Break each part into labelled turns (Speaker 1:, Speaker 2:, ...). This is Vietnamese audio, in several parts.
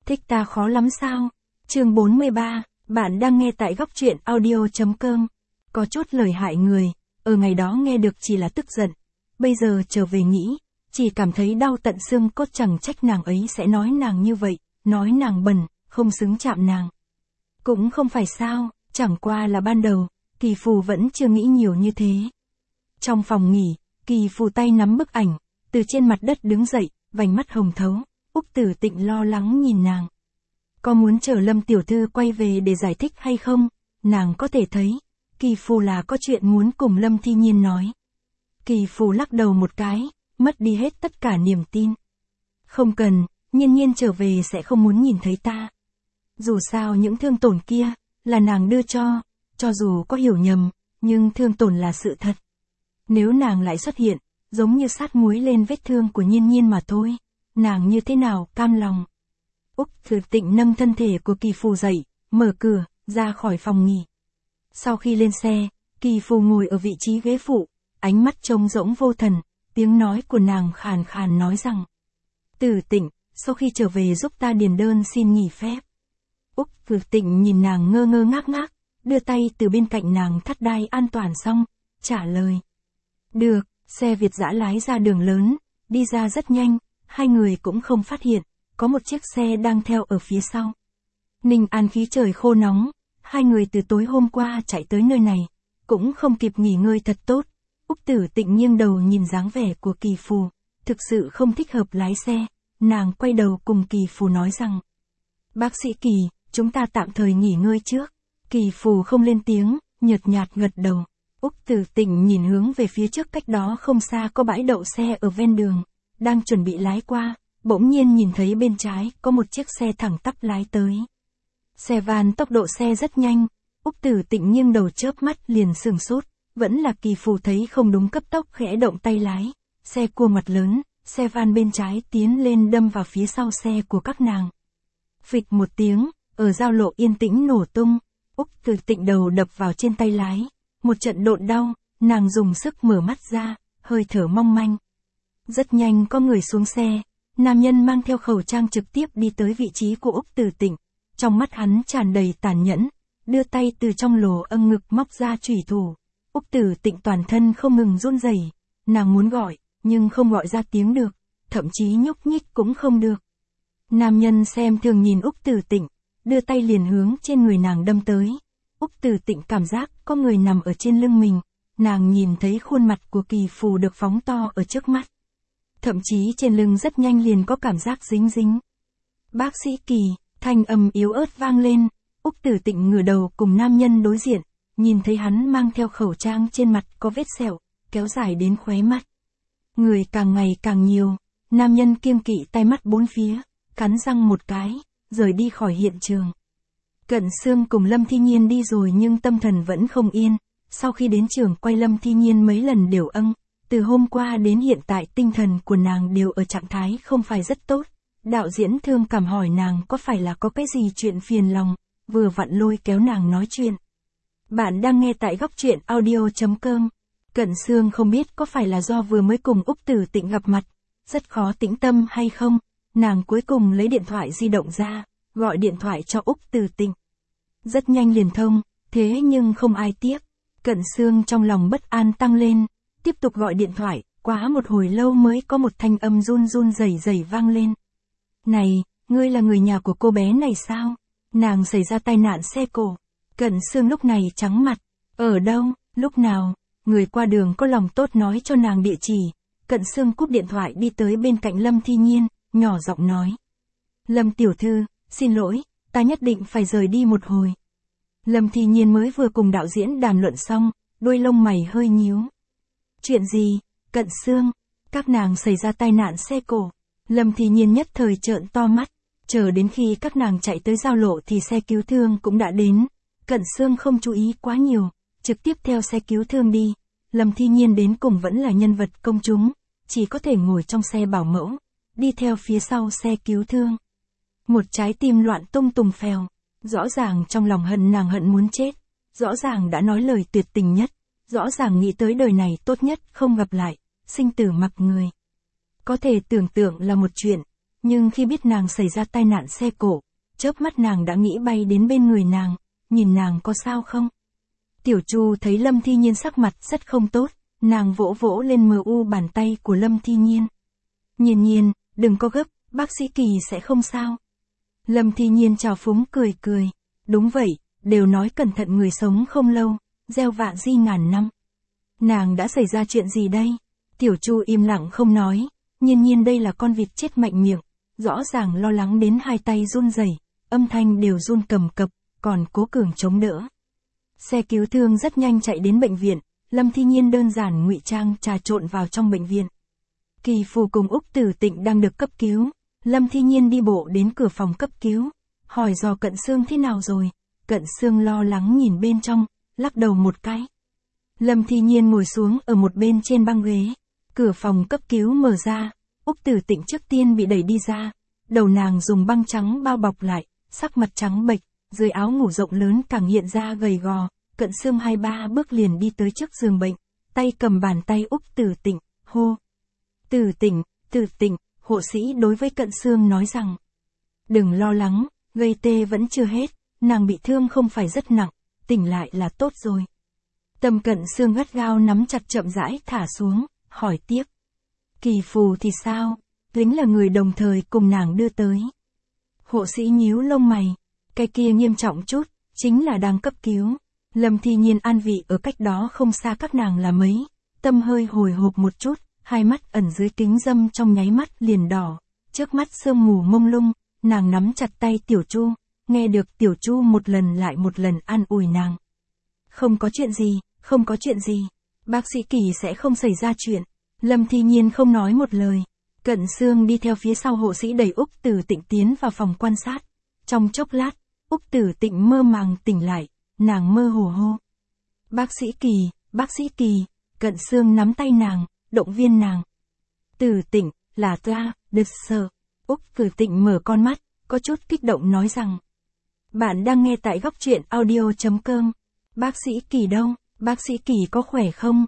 Speaker 1: Thích ta khó lắm sao? Chương 43, bạn đang nghe tại góc truyện audio.com. Có chút lời hại người, ở ngày đó nghe được chỉ là tức giận. Bây giờ trở về nghĩ, chỉ cảm thấy đau tận xương cốt, chẳng trách nàng ấy sẽ nói nàng như vậy, nói nàng bẩn, không xứng chạm nàng. Cũng không phải sao, chẳng qua là ban đầu, Kỳ Phù vẫn chưa nghĩ nhiều như thế. Trong phòng nghỉ, Kỳ Phù tay nắm bức ảnh, từ trên mặt đất đứng dậy, vành mắt hồng thấu. Úc Tử Tịnh lo lắng nhìn nàng. Có muốn chờ Lâm tiểu thư quay về để giải thích hay không? Nàng có thể thấy, Kỳ Phù là có chuyện muốn cùng Lâm Thi Nhiên nói. Kỳ Phù lắc đầu một cái, mất đi hết tất cả niềm tin. Không cần, Nhiên Nhiên trở về sẽ không muốn nhìn thấy ta. Dù sao những thương tổn kia, là nàng đưa cho dù có hiểu nhầm, nhưng thương tổn là sự thật. Nếu nàng lại xuất hiện, giống như sát muối lên vết thương của Nhiên Nhiên mà thôi, nàng như thế nào cam lòng. Úc Tử Tịnh nâng thân thể của Kỳ Phù dậy, mở cửa, ra khỏi phòng nghỉ. Sau khi lên xe, Kỳ Phù ngồi ở vị trí ghế phụ, ánh mắt trống rỗng vô thần, tiếng nói của nàng khàn khàn nói rằng: Tử Tịnh, sau khi trở về giúp ta điền đơn xin nghỉ phép. Úc Tử Tịnh nhìn nàng ngơ ngơ ngác ngác, đưa tay từ bên cạnh nàng thắt đai an toàn xong, trả lời. Được, xe Việt dã lái ra đường lớn, đi ra rất nhanh, hai người cũng không phát hiện, có một chiếc xe đang theo ở phía sau. Ninh An khí trời khô nóng, hai người từ tối hôm qua chạy tới nơi này, cũng không kịp nghỉ ngơi thật tốt. Úc Tử Tịnh nghiêng đầu nhìn dáng vẻ của Kỳ Phù, thực sự không thích hợp lái xe, nàng quay đầu cùng Kỳ Phù nói rằng: Bác sĩ Kỳ, chúng ta tạm thời nghỉ ngơi trước. Kỳ Phù không lên tiếng, nhợt nhạt gật đầu. Úc Tử Tịnh nhìn hướng về phía trước, cách đó không xa có bãi đậu xe ở ven đường, đang chuẩn bị lái qua, bỗng nhiên nhìn thấy bên trái có một chiếc xe thẳng tắp lái tới. Xe van tốc độ xe rất nhanh, Úc Tử Tịnh nghiêng đầu chớp mắt liền sửng sốt, vẫn là Kỳ Phù thấy không đúng cấp tốc khẽ động tay lái, xe cua mặt lớn, xe van bên trái tiến lên đâm vào phía sau xe của các nàng. Phịch một tiếng, ở giao lộ yên tĩnh nổ tung, Úc Tử Tịnh đầu đập vào trên tay lái, một trận độn đau, nàng dùng sức mở mắt ra, hơi thở mong manh. Rất nhanh có người xuống xe, nam nhân mang theo khẩu trang trực tiếp đi tới vị trí của Úc Tử Tịnh, trong mắt hắn tràn đầy tàn nhẫn, đưa tay từ trong lỗ âng ngực móc ra chủy thủ. Úc Tử Tịnh toàn thân không ngừng run rẩy, nàng muốn gọi, nhưng không gọi ra tiếng được, thậm chí nhúc nhích cũng không được. Nam nhân xem thường nhìn Úc Tử Tịnh, đưa tay liền hướng trên người nàng đâm tới. Úc Tử Tịnh cảm giác có người nằm ở trên lưng mình, nàng nhìn thấy khuôn mặt của Kỳ Phù được phóng to ở trước mắt. Thậm chí trên lưng rất nhanh liền có cảm giác dính dính. Bác sĩ Kỳ, thanh âm yếu ớt vang lên, Úc Tử Tịnh ngửa đầu cùng nam nhân đối diện, nhìn thấy hắn mang theo khẩu trang, trên mặt có vết sẹo, kéo dài đến khóe mắt. Người càng ngày càng nhiều, nam nhân kiêng kỵ tay mắt bốn phía, cắn răng một cái, rời đi khỏi hiện trường. Cận Sương cùng Lâm Thi Nhiên đi rồi nhưng tâm thần vẫn không yên, sau khi đến trường quay Lâm Thi Nhiên mấy lần đều âng, từ hôm qua đến hiện tại tinh thần của nàng đều ở trạng thái không phải rất tốt. Đạo diễn thương cảm hỏi nàng có phải là có cái gì chuyện phiền lòng, vừa vặn lôi kéo nàng nói chuyện. Bạn đang nghe tại góc truyện audio.com. Cận Sương không biết có phải là do vừa mới cùng Úc Tử Tịnh gặp mặt, rất khó tĩnh tâm hay không, nàng cuối cùng lấy điện thoại di động ra, gọi điện thoại cho Úc Tử Tịnh. Rất nhanh liền thông, thế nhưng không ai tiếp. Cận Sương trong lòng bất an tăng lên, tiếp tục gọi điện thoại, quá một hồi lâu mới có một thanh âm run run rẩy rẩy vang lên. Này, ngươi là người nhà của cô bé này sao? Nàng xảy ra tai nạn xe cộ. Cận Sương lúc này trắng mặt. Ở đâu, lúc nào? Người qua đường có lòng tốt nói cho nàng địa chỉ. Cận Sương cúp điện thoại đi tới bên cạnh Lâm Thi Nhiên, nhỏ giọng nói. Lâm tiểu thư, xin lỗi, ta nhất định phải rời đi một hồi. Lâm Thi Nhiên mới vừa cùng đạo diễn đàm luận xong, đuôi lông mày hơi nhíu. Chuyện gì? Cận Sương, các nàng xảy ra tai nạn xe cộ. Lâm Thi Nhiên nhất thời trợn to mắt, chờ đến khi các nàng chạy tới giao lộ thì xe cứu thương cũng đã đến. Cận Sương không chú ý quá nhiều, trực tiếp theo xe cứu thương đi. Lâm Thi Nhiên đến cùng vẫn là nhân vật công chúng, chỉ có thể ngồi trong xe bảo mẫu, đi theo phía sau xe cứu thương. Một trái tim loạn tung tùng phèo, rõ ràng trong lòng nàng hận muốn chết, rõ ràng đã nói lời tuyệt tình nhất, rõ ràng nghĩ tới đời này tốt nhất không gặp lại, sinh tử mặc người. Có thể tưởng tượng là một chuyện, Nhưng khi biết nàng xảy ra tai nạn xe cộ, chớp mắt nàng đã nghĩ bay đến bên người nàng, nhìn nàng có sao không. Tiểu Chu thấy Lâm Thi Nhiên sắc mặt rất không tốt, nàng vỗ vỗ lên bàn tay của Lâm Thi Nhiên. Nhiên Nhiên, đừng có gấp, bác sĩ Kỳ sẽ không sao. Lâm Thi Nhiên trào phúng cười cười. Đúng vậy, đều nói cẩn thận người sống không lâu, gieo vạ di ngàn năm. Nàng đã xảy ra chuyện gì đây? Tiểu Chu im lặng không nói, Nhiên Nhiên đây là con vịt chết mạnh miệng, rõ ràng lo lắng đến hai tay run rẩy, âm thanh đều run cầm cập, còn cố cường chống đỡ. Xe cứu thương rất nhanh chạy đến bệnh viện, Lâm Thi Nhiên đơn giản ngụy trang trà trộn vào trong bệnh viện. Kỳ Phù cùng Úc Tử Tịnh đang được cấp cứu, Lâm Thi Nhiên đi bộ đến cửa phòng cấp cứu, hỏi dò Cận Xương thế nào rồi. Cận Xương lo lắng nhìn bên trong, lắc đầu một cái. Lâm Thi Nhiên ngồi xuống ở một bên trên băng ghế, cửa phòng cấp cứu mở ra, Úc Tử Tịnh trước tiên bị đẩy đi ra, đầu nàng dùng băng trắng bao bọc lại, sắc mặt trắng bệch, dưới áo ngủ rộng lớn càng hiện ra gầy gò. Cận Xương 2-3 bước liền đi tới trước giường bệnh, tay cầm bàn tay Úc Tử Tịnh, hô. Tử Tịnh, hộ sĩ đối với Cận Xương nói rằng. Đừng lo lắng, gây tê vẫn chưa hết, nàng bị thương không phải rất nặng, tỉnh lại là tốt rồi. Tâm Cận Xương gắt gao nắm chặt chậm rãi thả xuống, hỏi tiếp. Kỳ Phù thì sao? Lính là người đồng thời cùng nàng đưa tới. Hộ sĩ nhíu lông mày, cái kia nghiêm trọng chút, chính là đang cấp cứu. Lâm Thi Nhiên an vị ở cách đó không xa các nàng là mấy, tâm hơi hồi hộp một chút, hai mắt ẩn dưới kính dâm trong nháy mắt liền đỏ, trước mắt sương mù mông lung, nàng nắm chặt tay Tiểu Chu, nghe được Tiểu Chu một lần lại một lần an ủi nàng. Không có chuyện gì, bác sĩ Kỳ sẽ không xảy ra chuyện. Lâm Thi Nhiên không nói một lời. Cận Xương đi theo phía sau hộ sĩ đẩy Úc Tử Tịnh tiến vào phòng quan sát. Trong chốc lát, Úc Tử Tịnh mơ màng tỉnh lại, nàng mơ hồ hô. Bác sĩ Kỳ, Cận Xương nắm tay nàng, động viên nàng. Tử Tịnh, là ta, đứt sợ. Úc Tử Tịnh mở con mắt, có chút kích động nói rằng. Bạn đang nghe tại góc truyện audio.com. Bác sĩ Kỳ đâu, bác sĩ Kỳ có khỏe không?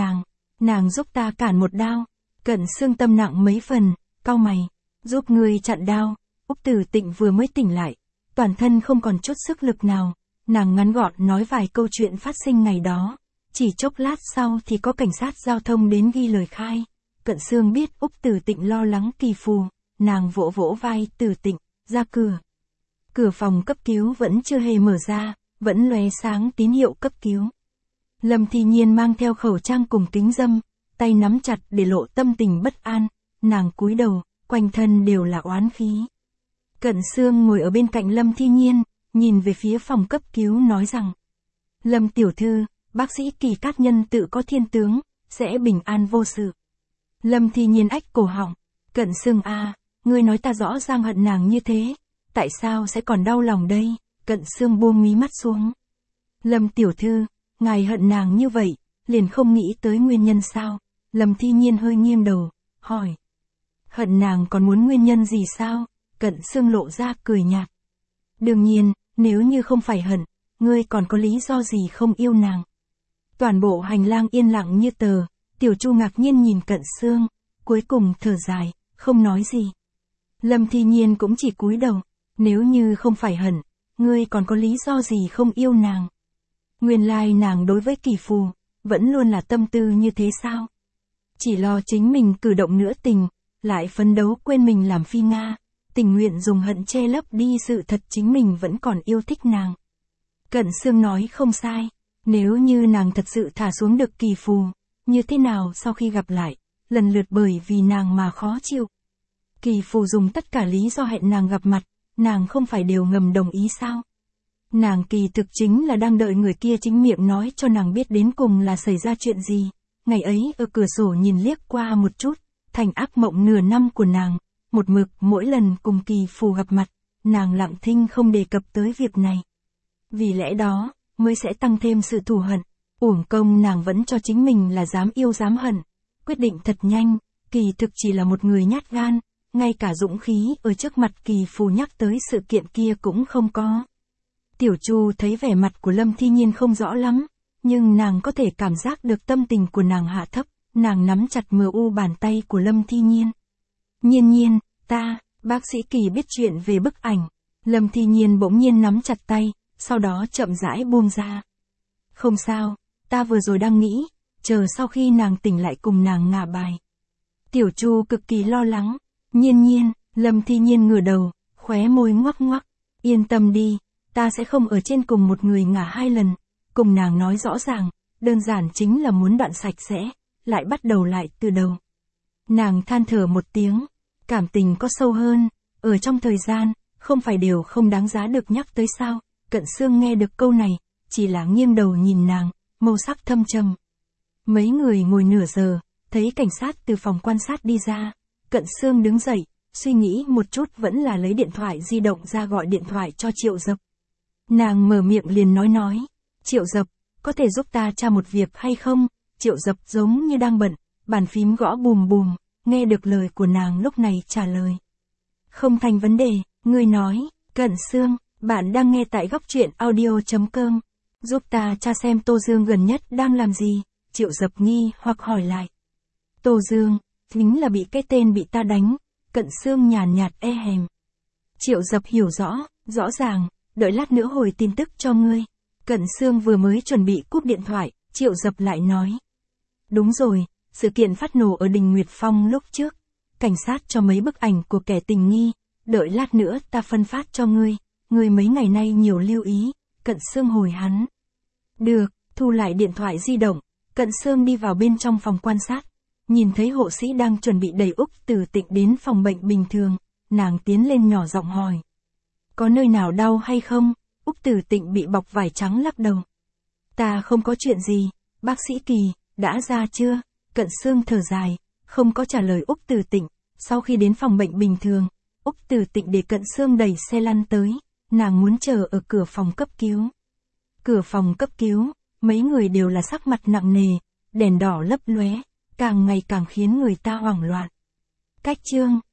Speaker 1: Nàng giúp ta cản một đao. Cận Xương tâm nặng mấy phần, cau mày, giúp người chặn đao. Úc Tử Tịnh vừa mới tỉnh lại, toàn thân không còn chút sức lực nào. Nàng ngắn gọn nói vài câu chuyện phát sinh ngày đó. Chỉ chốc lát sau thì có cảnh sát giao thông đến ghi lời khai. Cận Xương biết Úc Tử Tịnh lo lắng Kỳ Phù, nàng vỗ vỗ vai Tử Tịnh, ra cửa. Cửa phòng cấp cứu vẫn chưa hề mở ra, vẫn lóe sáng tín hiệu cấp cứu. Lâm Thi Nhiên mang theo khẩu trang cùng kính dâm, tay nắm chặt để lộ tâm tình bất an, nàng cúi đầu, quanh thân đều là oán khí. Cận Xương ngồi ở bên cạnh Lâm Thi Nhiên, nhìn về phía phòng cấp cứu nói rằng. Lâm tiểu thư, bác sĩ Kỳ Cát Nhân tự có thiên tướng, sẽ bình an vô sự. Lâm Thi Nhiên ách cổ họng, Cận Xương ngươi nói ta rõ ràng hận nàng như thế, tại sao sẽ còn đau lòng đây? Cận Xương buông mí mắt xuống. Lâm tiểu thư, ngài hận nàng như vậy, liền không nghĩ tới nguyên nhân sao? Lâm Thi Nhiên hơi nghiêng đầu, hỏi. Hận nàng còn muốn nguyên nhân gì sao? Cận Xương lộ ra cười nhạt. Đương nhiên, nếu như không phải hận, ngươi còn có lý do gì không yêu nàng? Toàn bộ hành lang yên lặng như tờ, Tiểu Chu ngạc nhiên nhìn Cận Xương, cuối cùng thở dài, không nói gì. Lâm Thi Nhiên cũng chỉ cúi đầu, nếu như không phải hận, ngươi còn có lý do gì không yêu nàng? Nguyên lai nàng đối với Kỳ Phù, vẫn luôn là tâm tư như thế sao? Chỉ lo chính mình cử động nữa tình, lại phấn đấu quên mình làm phi Nga, tình nguyện dùng hận che lấp đi sự thật chính mình vẫn còn yêu thích nàng. Cận Xương nói không sai, nếu như nàng thật sự thả xuống được Kỳ Phù, như thế nào sau khi gặp lại, lần lượt bởi vì nàng mà khó chịu. Kỳ Phù dùng tất cả lý do hẹn nàng gặp mặt, nàng không phải đều ngầm đồng ý sao? Nàng kỳ thực chính là đang đợi người kia chính miệng nói cho nàng biết đến cùng là xảy ra chuyện gì. Ngày ấy ở cửa sổ nhìn liếc qua một chút, thành ác mộng nửa năm của nàng, một mực mỗi lần cùng Kỳ Phù gặp mặt, nàng lặng thinh không đề cập tới việc này. Vì lẽ đó, mới sẽ tăng thêm sự thù hận, uổng công nàng vẫn cho chính mình là dám yêu dám hận, quyết định thật nhanh, kỳ thực chỉ là một người nhát gan, ngay cả dũng khí ở trước mặt Kỳ Phù nhắc tới sự kiện kia cũng không có. Tiểu Chu thấy vẻ mặt của Lâm Thi Nhiên không rõ lắm, nhưng nàng có thể cảm giác được tâm tình của nàng hạ thấp, nàng nắm chặt bàn tay của Lâm Thi Nhiên. Nhiên, Bác sĩ Kỳ biết chuyện về bức ảnh. Lâm Thi Nhiên bỗng nhiên nắm chặt tay, sau đó chậm rãi buông ra. Không sao, ta vừa rồi đang nghĩ, chờ sau khi nàng tỉnh lại cùng nàng ngả bài. Tiểu Chu cực kỳ lo lắng. Nhiên Nhiên, Lâm Thi Nhiên ngửa đầu, khóe môi ngoắc ngoắc. Yên tâm đi, ta sẽ không ở trên cùng một người ngả 2 lần. Cùng nàng nói rõ ràng, đơn giản chính là muốn đoạn sạch sẽ, lại bắt đầu lại từ đầu. Nàng than thở một tiếng, cảm tình có sâu hơn, ở trong thời gian, không phải điều không đáng giá được nhắc tới sao. Cận Xương nghe được câu này, chỉ là nghiêng đầu nhìn nàng, màu sắc thâm trầm. Mấy người ngồi nửa giờ, thấy cảnh sát từ phòng quan sát đi ra. Cận Xương đứng dậy, suy nghĩ một chút vẫn là lấy điện thoại di động ra gọi điện thoại cho Triệu Dập. Nàng mở miệng liền nói, Triệu Dập, có thể giúp ta tra một việc hay không? Triệu Dập giống như đang bận, bàn phím gõ bùm bùm, nghe được lời của nàng lúc này trả lời. Không thành vấn đề, ngươi nói, Cận Xương, bạn đang nghe tại góc truyện audio.com. Giúp ta tra xem Tô Dương gần nhất đang làm gì? Triệu Dập nghi hoặc hỏi lại. Tô Dương, chính là bị cái tên bị ta đánh. Cận Xương nhàn nhạt e hèm. Triệu Dập hiểu rõ ràng, đợi lát nữa hồi tin tức cho ngươi. Cận Xương vừa mới chuẩn bị cúp điện thoại, Triệu Dập lại nói. Đúng rồi, sự kiện phát nổ ở Đình Nguyệt Phong lúc trước. Cảnh sát cho mấy bức ảnh của kẻ tình nghi, đợi lát nữa ta phân phát cho ngươi. Ngươi mấy ngày nay nhiều lưu ý. Cận Xương hồi hắn. Được, thu lại điện thoại di động. Cận Xương đi vào bên trong phòng quan sát. Nhìn thấy hộ sĩ đang chuẩn bị đẩy Úc Tử Tịnh đến phòng bệnh bình thường, nàng tiến lên nhỏ giọng hỏi. Có nơi nào đau hay không? Úc Tử Tịnh bị bọc vải trắng lắc đầu. Ta không có chuyện gì, bác sĩ Kỳ, đã ra chưa? Cận Xương thở dài, không có trả lời Úc Tử Tịnh. Sau khi đến phòng bệnh bình thường, Úc Tử Tịnh để Cận Xương đẩy xe lăn tới, nàng muốn chờ ở cửa phòng cấp cứu. Cửa phòng cấp cứu, mấy người đều là sắc mặt nặng nề, đèn đỏ lấp lóe, càng ngày càng khiến người ta hoảng loạn. Cách chương